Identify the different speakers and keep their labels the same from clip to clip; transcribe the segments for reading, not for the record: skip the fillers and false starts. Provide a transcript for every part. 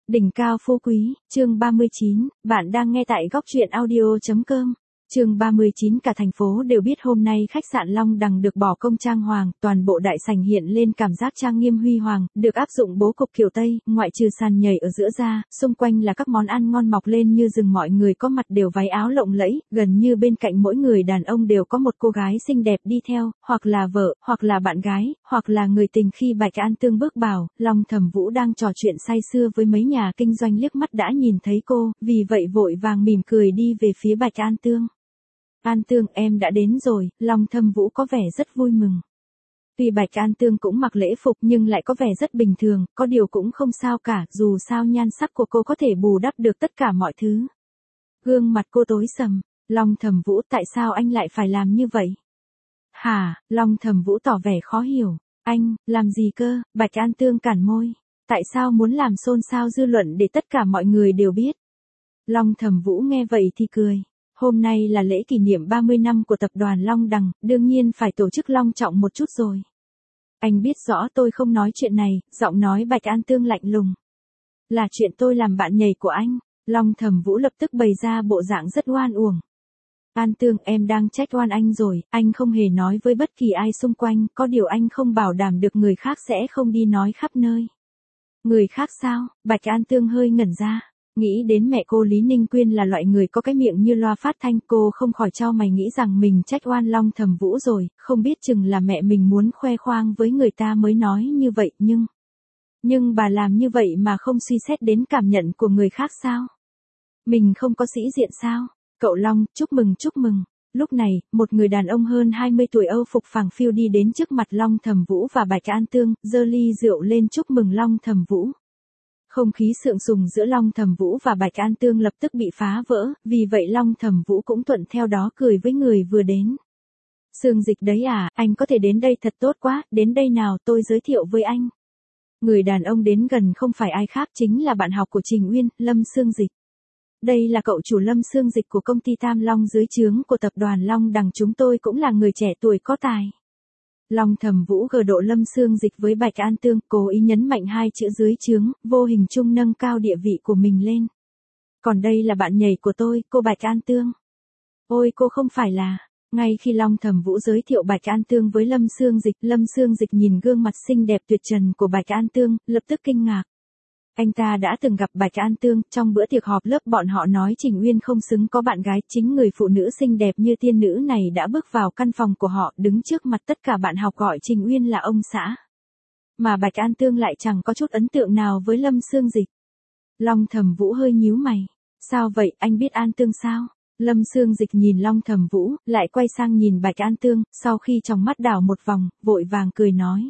Speaker 1: Đỉnh cao phú quý, chương 39, bạn đang nghe tại góc truyện audio.com. Chương 39 cả thành phố đều biết hôm nay khách sạn Long Đằng được bỏ công trang hoàng, toàn bộ đại sảnh hiện lên cảm giác trang nghiêm huy hoàng, được áp dụng bố cục kiểu Tây, ngoại trừ sàn nhảy ở giữa ra, xung quanh là các món ăn ngon mọc lên như rừng, mọi người có mặt đều váy áo lộng lẫy, gần như bên cạnh mỗi người đàn ông đều có một cô gái xinh đẹp đi theo, hoặc là vợ, hoặc là bạn gái, hoặc là người tình. Khi Bạch An Tương bước vào, Long Thẩm Vũ đang trò chuyện say sưa với mấy nhà kinh doanh liếc mắt đã nhìn thấy cô, vì vậy vội vàng mỉm cười đi về phía Bạch An Tương. An Tương, em đã đến rồi, Long Thẩm Vũ có vẻ rất vui mừng. Tuy Bạch An Tương cũng mặc lễ phục nhưng lại có vẻ rất bình thường, có điều cũng không sao cả, dù sao nhan sắc của cô có thể bù đắp được tất cả mọi thứ. Gương mặt cô tối sầm, Long Thẩm Vũ, tại sao anh lại phải làm như vậy? Hả? Long Thẩm Vũ tỏ vẻ khó hiểu. Anh, làm gì cơ? Bạch An Tương cản môi. Tại sao muốn làm xôn xao dư luận để tất cả mọi người đều biết? Long Thẩm Vũ nghe vậy thì cười. Hôm nay là lễ kỷ niệm 30 năm của tập đoàn Long Đằng, đương nhiên phải tổ chức long trọng một chút rồi. Anh biết rõ tôi không nói chuyện này, giọng nói Bạch An Tương lạnh lùng. Là chuyện tôi làm bạn nhảy của anh. Long Thẩm Vũ lập tức bày ra bộ dạng rất oan uổng. An Tương, em đang trách oan anh rồi, anh không hề nói với bất kỳ ai xung quanh, có điều anh không bảo đảm được người khác sẽ không đi nói khắp nơi. Người khác sao? Bạch An Tương hơi ngẩn ra. Nghĩ đến mẹ cô Lý Ninh Quyên là loại người có cái miệng như loa phát thanh, cô không khỏi chau mày nghĩ rằng mình trách oan Long Thẩm Vũ rồi, không biết chừng là mẹ mình muốn khoe khoang với người ta mới nói như vậy, nhưng bà làm như vậy mà không suy xét đến cảm nhận của người khác sao? Mình không có sĩ diện sao? Cậu Long, chúc mừng chúc mừng. Lúc này, một người đàn ông hơn 20 tuổi Âu phục phẳng phiu đi đến trước mặt Long Thẩm Vũ và Bạch An Tương, giơ ly rượu lên chúc mừng Long Thẩm Vũ. Không khí sượng sùng giữa Long Thẩm Vũ và Bạch An Tương lập tức bị phá vỡ, vì vậy Long Thẩm Vũ cũng thuận theo đó cười với người vừa đến. Sương Dịch đấy à, anh có thể đến đây thật tốt quá, đến đây nào tôi giới thiệu với anh. Người đàn ông đến gần không phải ai khác chính là bạn học của Trình Uyên, Lâm Sương Dịch. Đây là cậu chủ Lâm Sương Dịch của công ty Tam Long dưới trướng của tập đoàn Long Đằng, chúng tôi cũng là người trẻ tuổi có tài. Long Thẩm Vũ gờ độ Lâm Sương Dịch với Bạch An Tương, cố ý nhấn mạnh hai chữ dưới trướng, vô hình chung nâng cao địa vị của mình lên. Còn đây là bạn nhảy của tôi, cô Bạch An Tương. Ôi cô không phải là... Ngay khi Long Thẩm Vũ giới thiệu Bạch An Tương với Lâm Sương Dịch nhìn gương mặt xinh đẹp tuyệt trần của Bạch An Tương, lập tức kinh ngạc. Anh ta đã từng gặp Bạch An Tương, trong bữa tiệc họp lớp bọn họ nói Trình Uyên không xứng có bạn gái, chính người phụ nữ xinh đẹp như tiên nữ này đã bước vào căn phòng của họ, đứng trước mặt tất cả bạn học gọi Trình Uyên là ông xã. Mà Bạch An Tương lại chẳng có chút ấn tượng nào với Lâm Sương Dịch. Long Thẩm Vũ hơi nhíu mày. Sao vậy, anh biết An Tương sao? Lâm Sương Dịch nhìn Long Thẩm Vũ, lại quay sang nhìn Bạch An Tương, sau khi trong mắt đảo một vòng, vội vàng cười nói.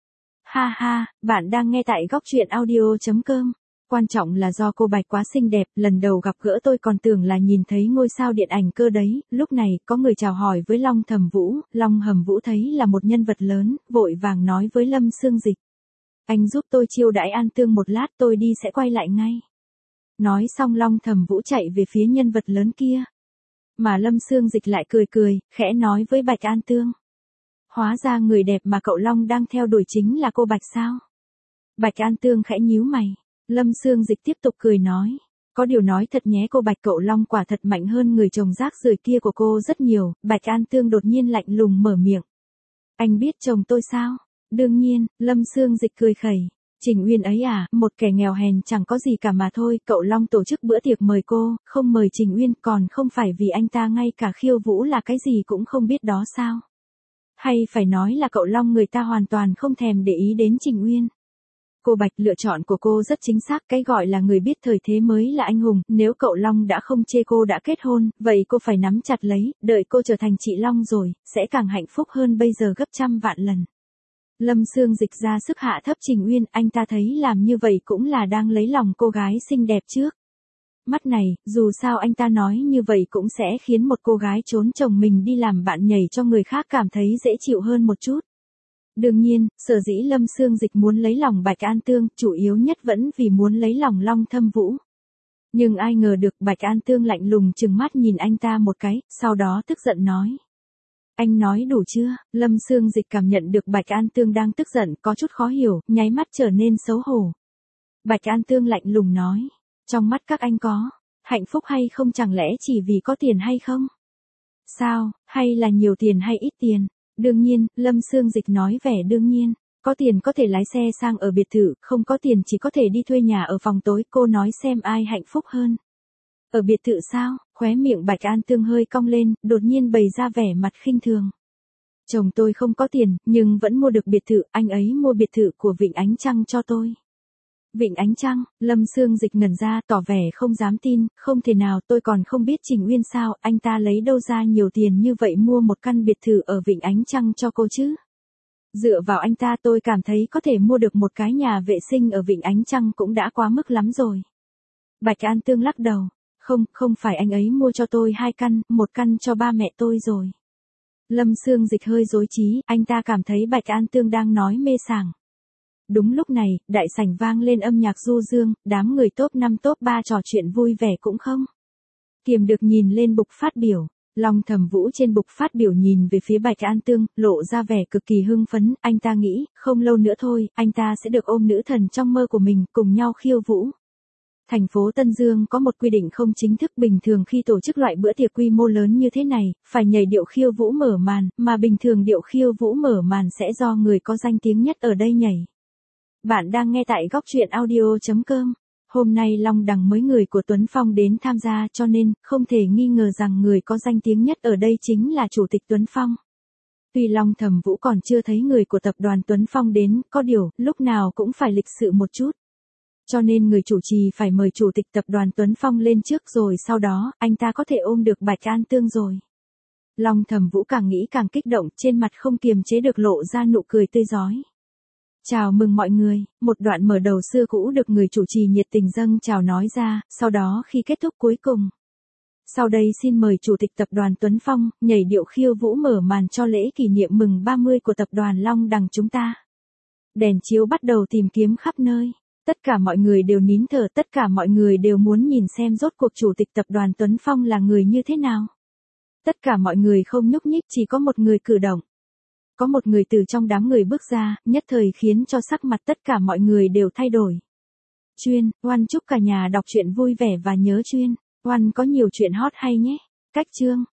Speaker 1: Ha ha, bạn đang nghe tại góc truyện audio.com. Quan trọng là do cô Bạch quá xinh đẹp, lần đầu gặp gỡ tôi còn tưởng là nhìn thấy ngôi sao điện ảnh cơ đấy. Lúc này, có người chào hỏi với Long Thẩm Vũ, Long Thẩm Vũ thấy là một nhân vật lớn, vội vàng nói với Lâm Sương Dịch. Anh giúp tôi chiêu đãi An Tương một lát, tôi đi sẽ quay lại ngay. Nói xong Long Thẩm Vũ chạy về phía nhân vật lớn kia. Mà Lâm Sương Dịch lại cười, khẽ nói với Bạch An Tương. Hóa ra người đẹp mà cậu Long đang theo đuổi chính là cô Bạch sao? Bạch An Tương khẽ nhíu mày. Lâm Sương Dịch tiếp tục cười nói. Có điều nói thật nhé, cô Bạch, cậu Long quả thật mạnh hơn người chồng rác rưởi kia của cô rất nhiều. Bạch An Tương đột nhiên lạnh lùng mở miệng. Anh biết chồng tôi sao? Đương nhiên, Lâm Sương Dịch cười khẩy. Trình Uyên ấy à, một kẻ nghèo hèn chẳng có gì cả mà thôi, cậu Long tổ chức bữa tiệc mời cô, không mời Trình Uyên, còn không phải vì anh ta ngay cả khiêu vũ là cái gì cũng không biết đó sao? Hay phải nói là cậu Long người ta hoàn toàn không thèm để ý đến Trình Uyên. Cô Bạch, lựa chọn của cô rất chính xác, cái gọi là người biết thời thế mới là anh hùng, nếu cậu Long đã không chê cô đã kết hôn, vậy cô phải nắm chặt lấy, đợi cô trở thành chị Long rồi, sẽ càng hạnh phúc hơn bây giờ gấp trăm vạn lần. Lâm Sương Dịch ra sức hạ thấp Trình Uyên, anh ta thấy làm như vậy cũng là đang lấy lòng cô gái xinh đẹp trước. Mắt này, dù sao anh ta nói như vậy cũng sẽ khiến một cô gái trốn chồng mình đi làm bạn nhảy cho người khác cảm thấy dễ chịu hơn một chút. Đương nhiên, sở dĩ Lâm Sương Dịch muốn lấy lòng Bạch An Tương, chủ yếu nhất vẫn vì muốn lấy lòng Long Thẩm Vũ. Nhưng ai ngờ được Bạch An Tương lạnh lùng trừng mắt nhìn anh ta một cái, sau đó tức giận nói. Anh nói đủ chưa? Lâm Sương Dịch cảm nhận được Bạch An Tương đang tức giận, có chút khó hiểu, nháy mắt trở nên xấu hổ. Bạch An Tương lạnh lùng nói. Trong mắt các anh có hạnh phúc hay không, chẳng lẽ chỉ vì có tiền hay không? Sao, hay là nhiều tiền hay ít tiền? Đương nhiên, Lâm Sương Dịch nói vẻ đương nhiên. Có tiền có thể lái xe sang ở biệt thự, không có tiền chỉ có thể đi thuê nhà ở phòng tối. Cô nói xem ai hạnh phúc hơn. Ở biệt thự sao? Khóe miệng Bạch An Tương hơi cong lên, đột nhiên bày ra vẻ mặt khinh thường. Chồng tôi không có tiền, nhưng vẫn mua được biệt thự, anh ấy mua biệt thự của Vịnh Ánh Trăng cho tôi. Vịnh Ánh Trăng, Lâm Sương Dịch ngẩn ra, tỏ vẻ không dám tin, không thể nào, tôi còn không biết Trình Uyên sao, anh ta lấy đâu ra nhiều tiền như vậy mua một căn biệt thự ở Vịnh Ánh Trăng cho cô chứ? Dựa vào anh ta tôi cảm thấy có thể mua được một cái nhà vệ sinh ở Vịnh Ánh Trăng cũng đã quá mức lắm rồi. Bạch An Tương lắc đầu, không phải anh ấy mua cho tôi 2 căn, 1 căn cho ba mẹ tôi rồi. Lâm Sương Dịch hơi rối trí, anh ta cảm thấy Bạch An Tương đang nói mê sảng. Đúng lúc này, đại sảnh vang lên âm nhạc du dương, đám người top 5 top 3 trò chuyện vui vẻ cũng không kiềm được nhìn lên bục phát biểu. Long Thẩm Vũ trên bục phát biểu nhìn về phía Bạch An Tương, lộ ra vẻ cực kỳ hưng phấn, anh ta nghĩ, không lâu nữa thôi, anh ta sẽ được ôm nữ thần trong mơ của mình, cùng nhau khiêu vũ. Thành phố Tân Dương có một quy định không chính thức, bình thường khi tổ chức loại bữa tiệc quy mô lớn như thế này, phải nhảy điệu khiêu vũ mở màn, mà bình thường điệu khiêu vũ mở màn sẽ do người có danh tiếng nhất ở đây nhảy. Bạn đang nghe tại góc truyện audio.com. Hôm nay Long Đằng mấy người của Tuấn Phong đến tham gia, cho nên không thể nghi ngờ rằng người có danh tiếng nhất ở đây chính là Chủ tịch Tuấn Phong. Tuy Long Thẩm Vũ còn chưa thấy người của tập đoàn Tuấn Phong đến, có điều, lúc nào cũng phải lịch sự một chút. Cho nên người chủ trì phải mời Chủ tịch tập đoàn Tuấn Phong lên trước rồi sau đó, anh ta có thể ôm được Bạch An Tương rồi. Long Thẩm Vũ càng nghĩ càng kích động, trên mặt không kiềm chế được lộ ra nụ cười tươi rói. Chào mừng mọi người, một đoạn mở đầu xưa cũ được người chủ trì nhiệt tình dâng chào nói ra, sau đó khi kết thúc cuối cùng. Sau đây xin mời Chủ tịch tập đoàn Tuấn Phong, nhảy điệu khiêu vũ mở màn cho lễ kỷ niệm mừng 30 của tập đoàn Long Đằng chúng ta. Đèn chiếu bắt đầu tìm kiếm khắp nơi. Tất cả mọi người đều nín thở, tất cả mọi người đều muốn nhìn xem rốt cuộc Chủ tịch tập đoàn Tuấn Phong là người như thế nào. Tất cả mọi người không nhúc nhích, chỉ có một người cử động. Có một người từ trong đám người bước ra, nhất thời khiến cho sắc mặt tất cả mọi người đều thay đổi. Chuyên, Oan chúc cả nhà đọc truyện vui vẻ và nhớ chuyên, Oan có nhiều chuyện hot hay nhé. Cách chương.